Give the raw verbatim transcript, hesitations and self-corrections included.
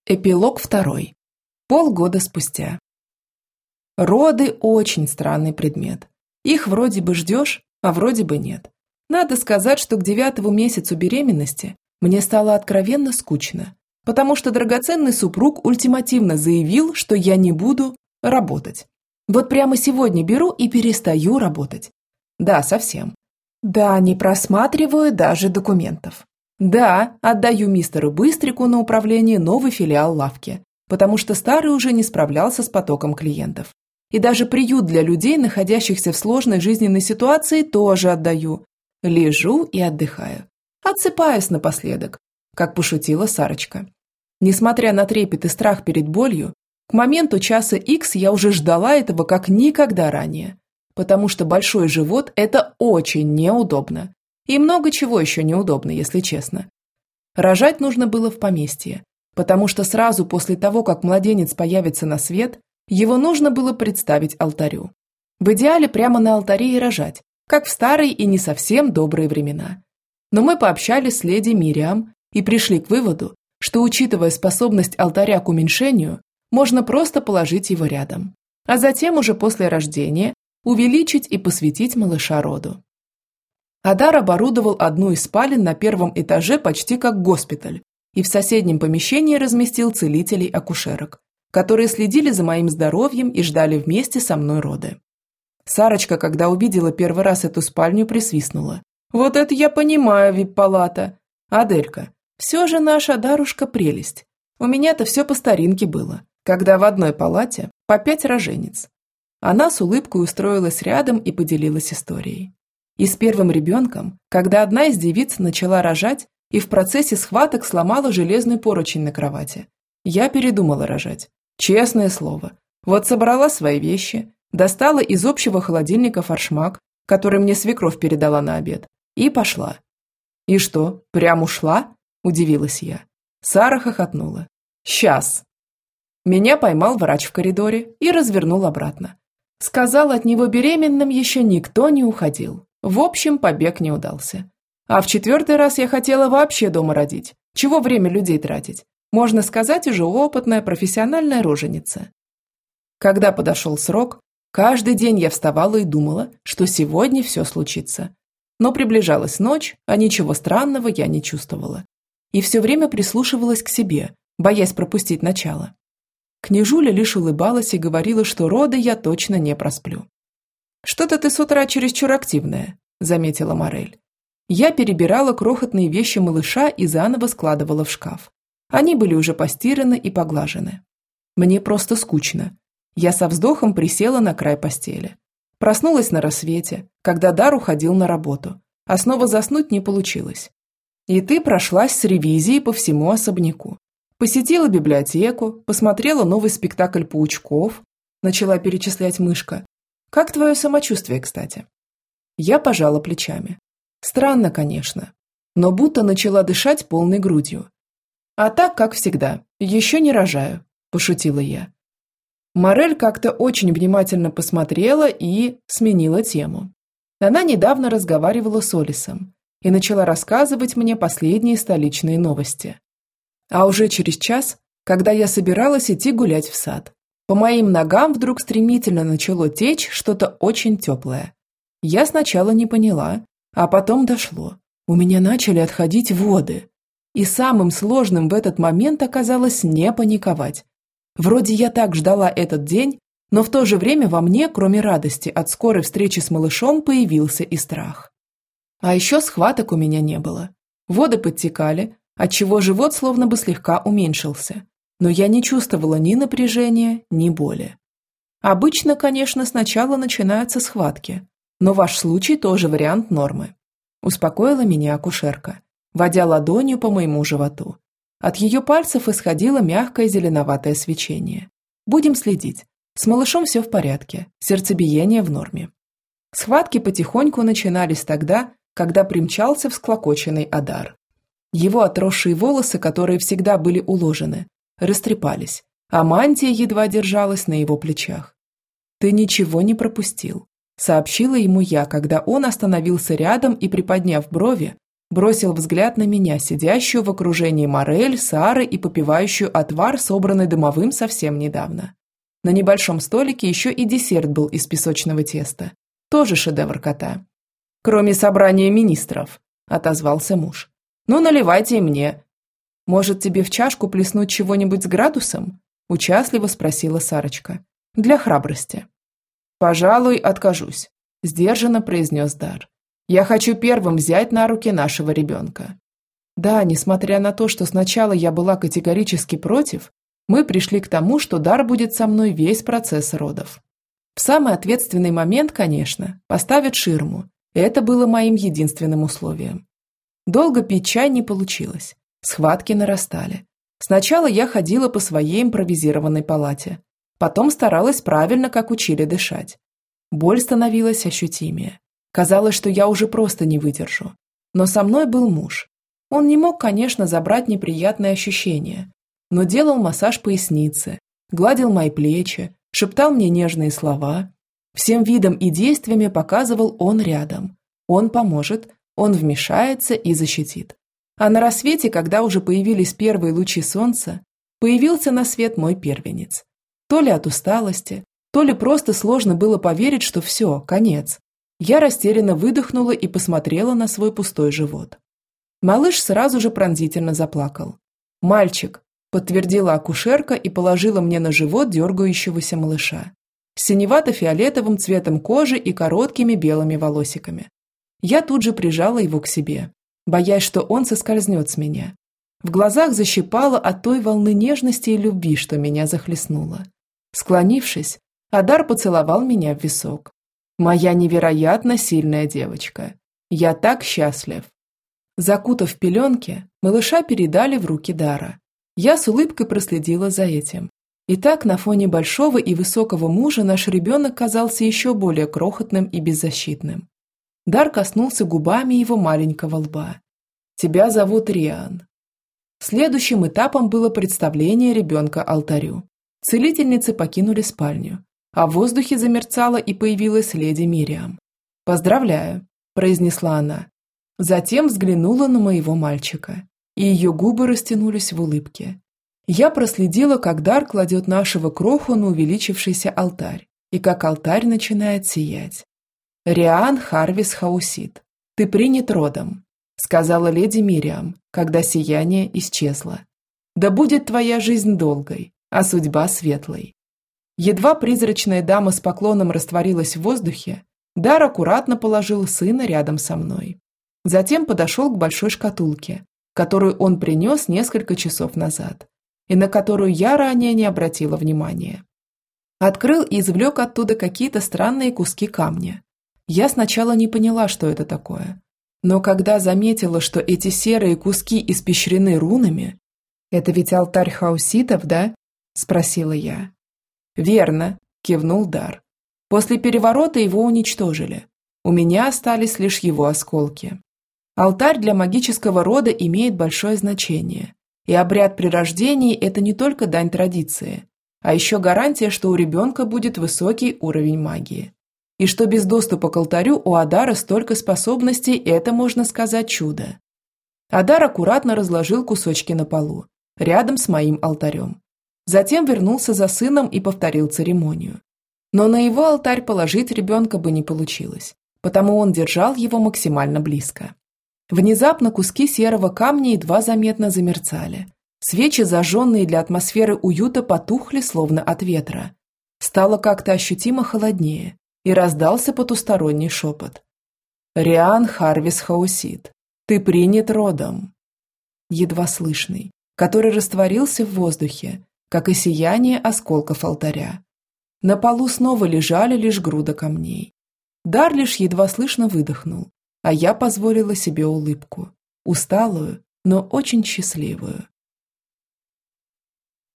Эпилог второй. Полгода спустя. Роды – очень странный предмет. Их вроде бы ждешь, а вроде бы нет. Надо сказать, что к девятому месяцу беременности мне стало откровенно скучно, потому что драгоценный супруг ультимативно заявил, что я не буду работать. Вот прямо сегодня беру и перестаю работать. Да, совсем. Да, не просматриваю даже документов. Да, отдаю мистеру Быстрику на управление новый филиал лавки, потому что старый уже не справлялся с потоком клиентов. И даже приют для людей, находящихся в сложной жизненной ситуации, тоже отдаю. Лежу и отдыхаю. Отсыпаюсь напоследок, как пошутила Сарочка. Несмотря на трепет и страх перед болью, к моменту часа икс я уже ждала этого как никогда ранее, потому что большой живот – это очень неудобно. И много чего еще неудобно, если честно. Рожать нужно было в поместье, потому что сразу после того, как младенец появится на свет, его нужно было представить алтарю. В идеале прямо на алтаре и рожать, как в старые и не совсем добрые времена. Но мы пообщались с леди Мириам и пришли к выводу, что, учитывая способность алтаря к уменьшению, можно просто положить его рядом, а затем уже после рождения увеличить и посвятить малыша роду. Адар оборудовал одну из спален на первом этаже почти как госпиталь и в соседнем помещении разместил целителей-акушерок, которые следили за моим здоровьем и ждали вместе со мной роды. Сарочка, когда увидела первый раз эту спальню, присвистнула. «Вот это я понимаю, вип-палата! Аделька, все же наша Дарушка прелесть. У меня-то все по старинке было, когда в одной палате по пять роженец». Она с улыбкой устроилась рядом и поделилась историей. И с первым ребенком, когда одна из девиц начала рожать и в процессе схваток сломала железный поручень на кровати, я передумала рожать. Честное слово. Вот собрала свои вещи, достала из общего холодильника форшмак, который мне свекровь передала на обед, и пошла. «И что, прям ушла?» – удивилась я. Сара хохотнула. «Сейчас». Меня поймал врач в коридоре и развернул обратно. Сказал, от него беременным еще никто не уходил. В общем, побег не удался. А в четвертый раз я хотела вообще дома родить. Чего время людей тратить? Можно сказать, уже опытная профессиональная роженица. Когда подошел срок, каждый день я вставала и думала, что сегодня все случится. Но приближалась ночь, а ничего странного я не чувствовала. И все время прислушивалась к себе, боясь пропустить начало. Княжуля лишь улыбалась и говорила, что роды я точно не просплю. «Что-то ты с утра чересчур активная», – заметила Морель. Я перебирала крохотные вещи малыша и заново складывала в шкаф. Они были уже постираны и поглажены. Мне просто скучно. Я со вздохом присела на край постели. Проснулась на рассвете, когда Дар уходил на работу, а снова заснуть не получилось. И ты прошлась с ревизией по всему особняку. Посетила библиотеку, посмотрела новый спектакль паучков, начала перечислять мышка. Как твое самочувствие, кстати? Я пожала плечами. Странно, конечно, но будто начала дышать полной грудью. А так, как всегда, еще не рожаю, пошутила я. Морель как-то очень внимательно посмотрела и сменила тему. Она недавно разговаривала с Олисом и начала рассказывать мне последние столичные новости. А уже через час, когда я собиралась идти гулять в сад, по моим ногам вдруг стремительно начало течь что-то очень теплое. Я сначала не поняла, а потом дошло. У меня начали отходить воды. И самым сложным в этот момент оказалось не паниковать. Вроде я так ждала этот день, но в то же время во мне, кроме радости от скорой встречи с малышом, появился и страх. А еще схваток у меня не было. Воды подтекали, отчего живот словно бы слегка уменьшился. Но я не чувствовала ни напряжения, ни боли. Обычно, конечно, сначала начинаются схватки, но ваш случай тоже вариант нормы. Успокоила меня акушерка, водя ладонью по моему животу. От ее пальцев исходило мягкое зеленоватое свечение. Будем следить. С малышом все в порядке, сердцебиение в норме. Схватки потихоньку начинались тогда, когда примчался всклокоченный Адар. Его отросшие волосы, которые всегда были уложены, растрепались, а мантия едва держалась на его плечах. «Ты ничего не пропустил», – сообщила ему я, когда он остановился рядом и, приподняв брови, Бросил взгляд на меня, сидящую в окружении Морель, Сары и попивающую отвар, собранный домовым совсем недавно. На небольшом столике еще и десерт был из песочного теста. Тоже шедевр кота. «Кроме собрания министров», – отозвался муж. «Ну, наливайте и мне». «Может, тебе в чашку плеснуть чего-нибудь с градусом?» – участливо спросила Сарочка. «Для храбрости». «Пожалуй, откажусь», – сдержанно произнес Дар. «Я хочу первым взять на руки нашего ребенка». Да, несмотря на то, что сначала я была категорически против, мы пришли к тому, что Дар будет со мной весь процесс родов. В самый ответственный момент, конечно, поставят ширму. Это было моим единственным условием. Долго пить чай не получилось. Схватки нарастали. Сначала я ходила по своей импровизированной палате. Потом старалась правильно, как учили, дышать. Боль становилась ощутимее. Казалось, что я уже просто не выдержу. Но со мной был муж. Он не мог, конечно, забрать неприятные ощущения, но делал массаж поясницы, гладил мои плечи, шептал мне нежные слова. Всем видом и действиями показывал: он рядом. Он поможет, он вмешается и защитит. А на рассвете, когда уже появились первые лучи солнца, появился на свет мой первенец. То ли от усталости, то ли просто сложно было поверить, что все, конец. Я растерянно выдохнула и посмотрела на свой пустой живот. Малыш сразу же пронзительно заплакал. «Мальчик», – подтвердила акушерка и положила мне на живот дергающегося малыша с синевато-фиолетовым цветом кожи и короткими белыми волосиками. Я тут же прижала его к себе, боясь, что он соскользнет с меня. В глазах защипало от той волны нежности и любви, что меня захлестнуло. Склонившись, Адар поцеловал меня в висок. «Моя невероятно сильная девочка. Я так счастлив». Закутав в пеленки, малыша передали в руки Дара. Я с улыбкой проследила за этим. И так на фоне большого и высокого мужа наш ребенок казался еще более крохотным и беззащитным. Дар коснулся губами его маленького лба. «Тебя зовут Риан». Следующим этапом было представление ребенка алтарю. Целительницы покинули спальню, а в воздухе замерцала и появилась леди Мириам. «Поздравляю», – произнесла она. Затем взглянула на моего мальчика, и ее губы растянулись в улыбке. Я проследила, как Дар кладет нашего кроху на увеличившийся алтарь, и как алтарь начинает сиять. «Риан Харвис Хаусит, ты принят родом», – сказала леди Мириам, когда сияние исчезло. «Да будет твоя жизнь долгой, а судьба светлой». Едва призрачная дама с поклоном растворилась в воздухе, Дар аккуратно положил сына рядом со мной. Затем подошел к большой шкатулке, которую он принес несколько часов назад, и на которую я ранее не обратила внимания. Открыл и извлек оттуда какие-то странные куски камня. Я сначала не поняла, что это такое, но когда заметила, что эти серые куски испещрены рунами... «Это ведь алтарь хауситов, да?» – спросила я. «Верно», – кивнул Дар. «После переворота его уничтожили. У меня остались лишь его осколки. Алтарь для магического рода имеет большое значение, и обряд при рождении – это не только дань традиции, а еще гарантия, что у ребенка будет высокий уровень магии. И что без доступа к алтарю у Адара столько способностей – это, можно сказать, чудо». Адар аккуратно разложил кусочки на полу, рядом с моим алтарем. Затем вернулся за сыном и повторил церемонию. Но на его алтарь положить ребенка бы не получилось, потому он держал его максимально близко. Внезапно куски серого камня едва заметно замерцали. Свечи, зажженные для атмосферы уюта, потухли, словно от ветра. Стало как-то ощутимо холоднее, и раздался потусторонний шепот. «Риан Харвис Хаусит, ты принят родом». Едва слышный, который растворился в воздухе, как и сияние осколков алтаря. На полу снова лежали лишь груда камней. Дар лишь едва слышно выдохнул, а я позволила себе улыбку, усталую, но очень счастливую.